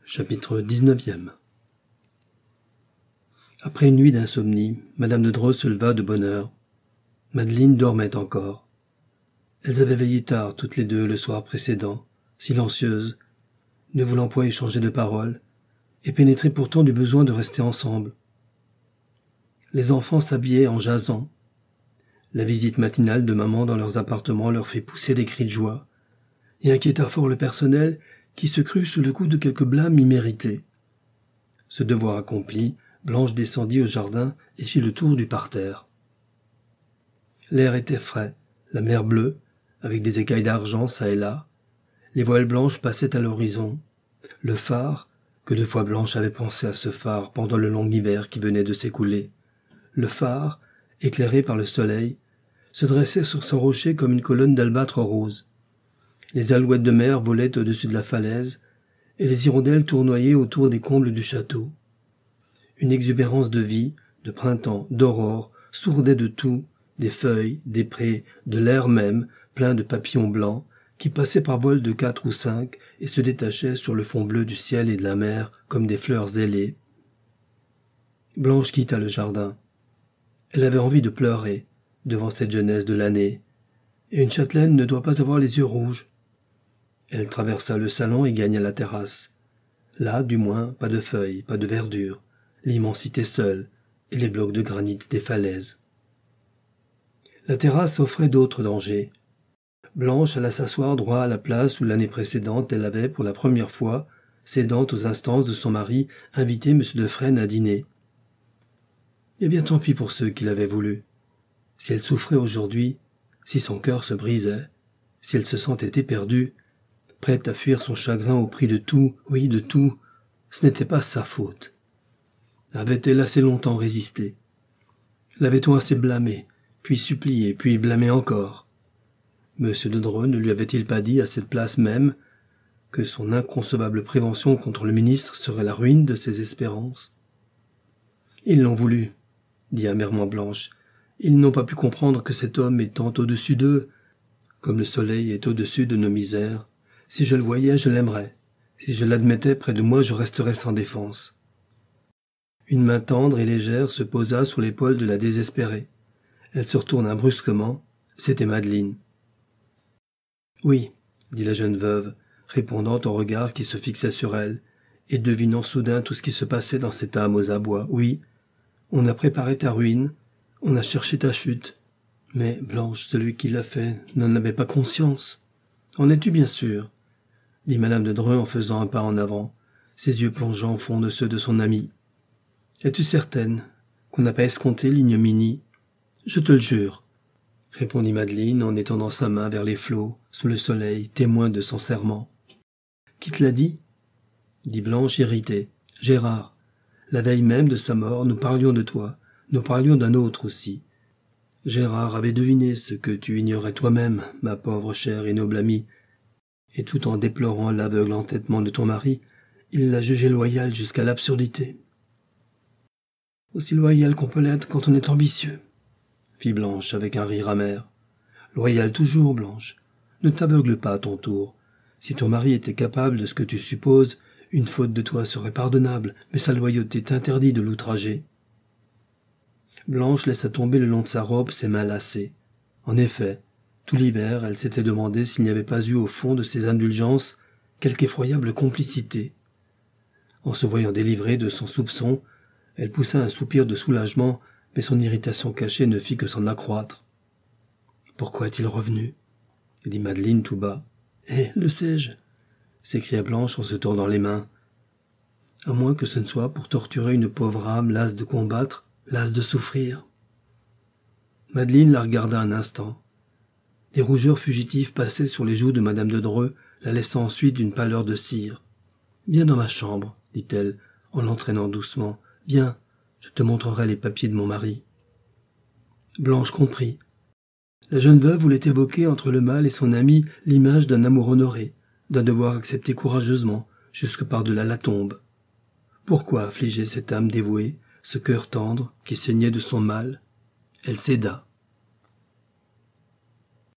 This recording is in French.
Chapitre 19e. Après une nuit d'insomnie, Madame de Dreux se leva de bonne heure. Madeleine dormait encore. Elles avaient veillé tard toutes les deux le soir précédent, silencieuses, ne voulant point échanger de paroles, et pénétrées pourtant du besoin de rester ensemble. Les enfants s'habillaient en jasant. La visite matinale de maman dans leurs appartements leur fit pousser des cris de joie, et inquiéta fort le personnel qui se crut sous le coup de quelque blâme immérité. Ce devoir accompli, Blanche descendit au jardin et fit le tour du parterre. L'air était frais, la mer bleue, avec des écailles d'argent çà et là. Les voiles blanches passaient à l'horizon. Le phare, que 2 fois Blanche avait pensé à ce phare pendant le long hiver qui venait de s'écouler, le phare, éclairé par le soleil, se dressait sur son rocher comme une colonne d'albâtre rose. Les alouettes de mer volaient au-dessus de la falaise, et les hirondelles tournoyaient autour des combles du château. Une exubérance de vie, de printemps, d'aurore, sourdait de tout, des feuilles, des prés, de l'air même, plein de papillons blancs, qui passaient par vol de 4 ou 5 et se détachaient sur le fond bleu du ciel et de la mer comme des fleurs ailées. Blanche quitta le jardin. Elle avait envie de pleurer devant cette jeunesse de l'année, et une châtelaine ne doit pas avoir les yeux rouges. Elle traversa le salon et gagna la terrasse. Là, du moins, pas de feuilles, pas de verdure, l'immensité seule, et les blocs de granit des falaises. La terrasse offrait d'autres dangers. Blanche alla s'asseoir droit à la place où l'année précédente elle avait, pour la première fois, cédant aux instances de son mari, invité M. de Fresnes à dîner. Eh bien tant pis pour ceux qui l'avaient voulu. Si elle souffrait aujourd'hui, si son cœur se brisait, si elle se sentait éperdue, prête à fuir son chagrin au prix de tout, oui de tout, ce n'était pas sa faute. Avait-elle assez longtemps résisté? L'avait-on assez blâmé, puis supplié, puis blâmé encore? Monsieur de Dreux ne lui avait-il pas dit à cette place même que son inconcevable prévention contre le ministre serait la ruine de ses espérances? Ils l'ont voulu, dit amèrement Blanche. Ils n'ont pas pu comprendre que cet homme étant au-dessus d'eux, comme le soleil est au-dessus de nos misères, si je le voyais, je l'aimerais. Si je l'admettais près de moi, je resterais sans défense. Une main tendre et légère se posa sur l'épaule de la désespérée. Elle se retourna brusquement. C'était Madeleine. « Oui, » dit la jeune veuve, répondant au regard qui se fixait sur elle, et devinant soudain tout ce qui se passait dans cette âme aux abois. « Oui, on a préparé ta ruine, on a cherché ta chute. Mais, Blanche, celui qui l'a fait n'en avait pas conscience. En es-tu bien sûre ?» dit Madame de Dreux en faisant un pas en avant, ses yeux plongeant au fond de ceux de son amie. « Es-tu certaine qu'on n'a pas escompté l'ignominie ? Je te le jure, » répondit Madeleine en étendant sa main vers les flots, sous le soleil, témoin de son serment. « Qui te l'a dit ?» dit Blanche irritée. « Gérard. La veille même de sa mort, nous parlions de toi, nous parlions d'un autre aussi. Gérard avait deviné ce que tu ignorais toi-même, ma pauvre chère et noble amie, et tout en déplorant l'aveugle entêtement de ton mari, il l'a jugé loyal jusqu'à l'absurdité. »« Aussi loyal qu'on peut l'être quand on est ambitieux, » fit Blanche avec un rire amer. « Loyal toujours, Blanche. Ne t'aveugle pas à ton tour. Si ton mari était capable de ce que tu supposes, une faute de toi serait pardonnable, mais sa loyauté t'interdit de l'outrager. » Blanche laissa tomber le long de sa robe ses mains lassées. En effet, tout l'hiver, elle s'était demandé s'il n'y avait pas eu au fond de ses indulgences quelque effroyable complicité. En se voyant délivrée de son soupçon, elle poussa un soupir de soulagement, mais son irritation cachée ne fit que s'en accroître. « Pourquoi est-il revenu ?» dit Madeleine tout bas. « Eh, le sais-je » s'écria Blanche en se tordant les mains. « À moins que ce ne soit pour torturer une pauvre âme lasse de combattre, lasse de souffrir. » Madeleine la regarda un instant. Des rougeurs fugitives passaient sur les joues de Madame de Dreux, la laissant ensuite d'une pâleur de cire. « Viens dans ma chambre, » dit-elle, en l'entraînant doucement. « Viens, je te montrerai les papiers de mon mari. » Blanche comprit. La jeune veuve voulait évoquer entre le mal et son ami l'image d'un amour honoré, d'un devoir accepté courageusement, jusque par-delà la tombe. Pourquoi affliger cette âme dévouée, ce cœur tendre qui saignait de son mal? Elle céda.